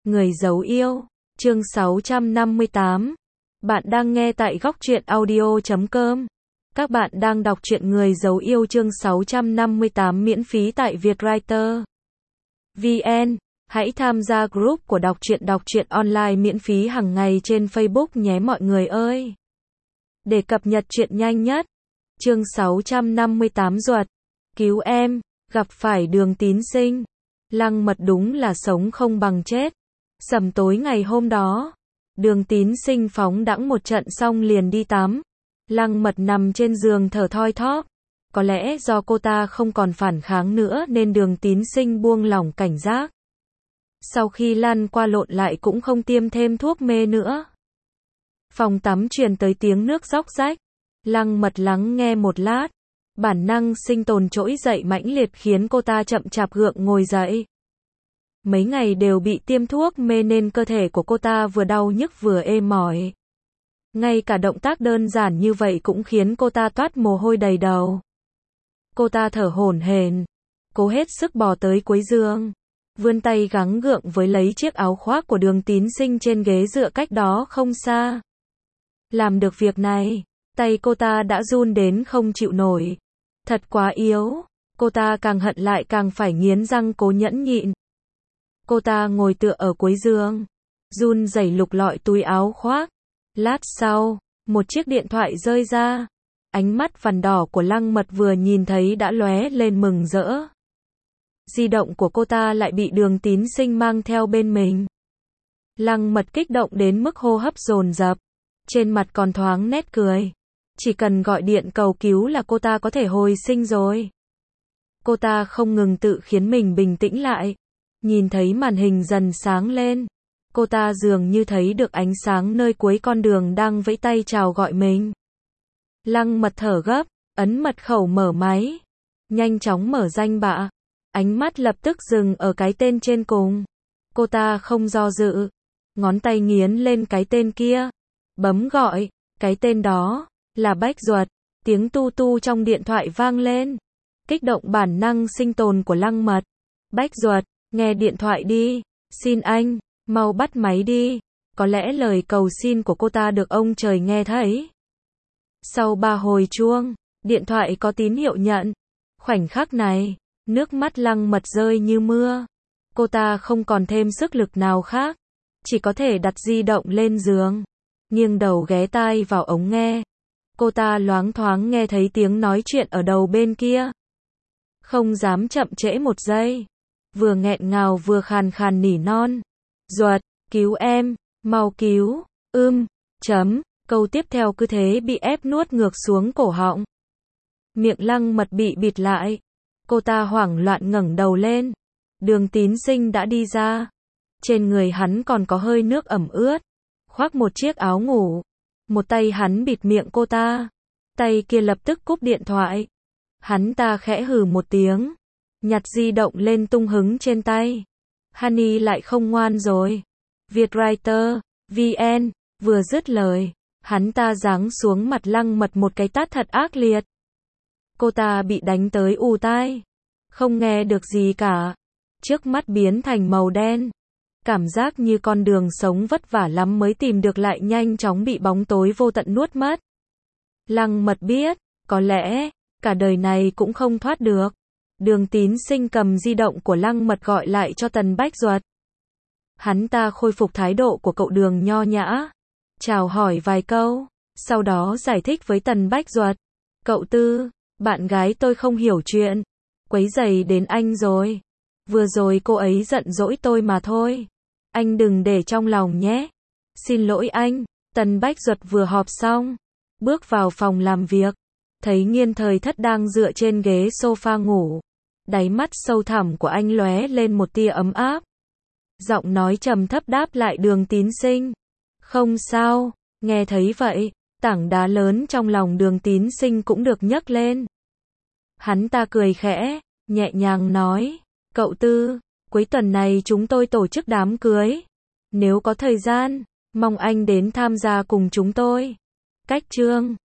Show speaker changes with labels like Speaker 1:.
Speaker 1: Người giấu yêu, chương 658. Bạn đang nghe tại góc truyện audio.com. Các bạn đang đọc truyện Người giấu yêu chương 658 miễn phí tại Vietwriter VN. Hãy tham gia group của đọc truyện online miễn phí hàng ngày trên Facebook nhé mọi người ơi. Để cập nhật truyện nhanh nhất. Chương 658 Duật. Cứu em, gặp phải Đường Tín Sinh. Lăng Mật đúng là sống không bằng chết. Sầm tối ngày hôm đó, Đường Tín Sinh phóng đãng một trận xong liền đi tắm. Lăng Mật nằm trên giường thở thoi thóp. Có lẽ do cô ta không còn phản kháng nữa nên Đường Tín Sinh buông lỏng cảnh giác. Sau khi lăn qua lộn lại cũng không tiêm thêm thuốc mê nữa. Phòng tắm truyền tới tiếng nước róc rách. Lăng Mật lắng nghe một lát. Bản năng sinh tồn trỗi dậy mãnh liệt khiến cô ta chậm chạp gượng ngồi dậy. Mấy ngày đều bị tiêm thuốc mê nên cơ thể của cô ta vừa đau nhức vừa ê mỏi. Ngay cả động tác đơn giản như vậy cũng khiến cô ta toát mồ hôi đầy đầu. Cô ta thở hổn hển, cố hết sức bò tới cuối giường, vươn tay gắng gượng với lấy chiếc áo khoác của Đường Tín Sinh trên ghế dựa cách đó không xa. Làm được việc này, tay cô ta đã run đến không chịu nổi. Thật quá yếu, cô ta càng hận lại càng phải nghiến răng cố nhẫn nhịn. Cô ta ngồi tựa ở cuối giường, run rẩy lục lọi túi áo khoác. Lát sau, một chiếc điện thoại rơi ra. Ánh mắt vằn đỏ của Lăng Mật vừa nhìn thấy đã lóe lên mừng rỡ. Di động của cô ta lại bị Đường Tín Sinh mang theo bên mình. Lăng Mật kích động đến mức hô hấp dồn dập, trên mặt còn thoáng nét cười. Chỉ cần gọi điện cầu cứu là cô ta có thể hồi sinh rồi. Cô ta không ngừng tự khiến mình bình tĩnh lại. Nhìn thấy màn hình dần sáng lên, cô ta dường như thấy được ánh sáng nơi cuối con đường đang vẫy tay chào gọi mình. Lăng Mật thở gấp, ấn mật khẩu mở máy, nhanh chóng mở danh bạ. Ánh mắt lập tức dừng ở cái tên trên cùng. Cô ta không do dự, ngón tay nghiến lên cái tên kia, bấm gọi. Cái tên đó là Bách Duật. Tiếng tu tu trong điện thoại vang lên, kích động bản năng sinh tồn của Lăng Mật. Bách Duật, nghe điện thoại đi, xin anh, mau bắt máy đi. Có lẽ lời cầu xin của cô ta được ông trời nghe thấy. Sau 3 hồi chuông, điện thoại có tín hiệu nhận. Khoảnh khắc này, nước mắt Lăng Mật rơi như mưa. Cô ta không còn thêm sức lực nào khác, chỉ có thể đặt di động lên giường, nghiêng đầu ghé tai vào ống nghe. Cô ta loáng thoáng nghe thấy tiếng nói chuyện ở đầu bên kia. Không dám chậm trễ một giây, vừa nghẹn ngào vừa khàn khàn nỉ non. Duật, cứu em, mau cứu, Câu tiếp theo cứ thế bị ép nuốt ngược xuống cổ họng. Miệng Lăng Mật bị bịt lại. Cô ta hoảng loạn ngẩng đầu lên. Đường Tín Sinh đã đi ra. Trên người hắn còn có hơi nước ẩm ướt, khoác một chiếc áo ngủ. Một tay hắn bịt miệng cô ta, tay kia lập tức cúp điện thoại. Hắn ta khẽ hừ một tiếng, nhặt di động lên tung hứng trên tay. Honey lại không ngoan rồi. Vietwriter VN. Vừa dứt lời, hắn ta giáng xuống mặt Lăng Mật một cái tát thật ác liệt. Cô ta bị đánh tới ù tai, không nghe được gì cả. Trước mắt biến thành màu đen. Cảm giác như con đường sống vất vả lắm mới tìm được lại nhanh chóng bị bóng tối vô tận nuốt mất. Lăng Mật biết, có lẽ, cả đời này cũng không thoát được. Đường Tín Sinh cầm di động của Lăng Mật gọi lại cho Tần Bách Duật. Hắn ta khôi phục thái độ của cậu Đường nho nhã, chào hỏi vài câu, sau đó giải thích với Tần Bách Duật. Cậu Tư, bạn gái tôi không hiểu chuyện, quấy rầy đến anh rồi. Vừa rồi cô ấy giận dỗi tôi mà thôi. Anh đừng để trong lòng nhé. Xin lỗi anh. Tần Bách Duật vừa họp xong, bước vào phòng làm việc, thấy Nghiên Thời Thất đang dựa trên ghế sofa ngủ. Đáy mắt sâu thẳm của anh lóe lên một tia ấm áp. Giọng nói trầm thấp đáp lại Đường Tín Sinh. Không sao. Nghe thấy vậy, tảng đá lớn trong lòng Đường Tín Sinh cũng được nhấc lên. Hắn ta cười khẽ, nhẹ nhàng nói. Cậu Tư, cuối tuần này chúng tôi tổ chức đám cưới. Nếu có thời gian, mong anh đến tham gia cùng chúng tôi. Cách chương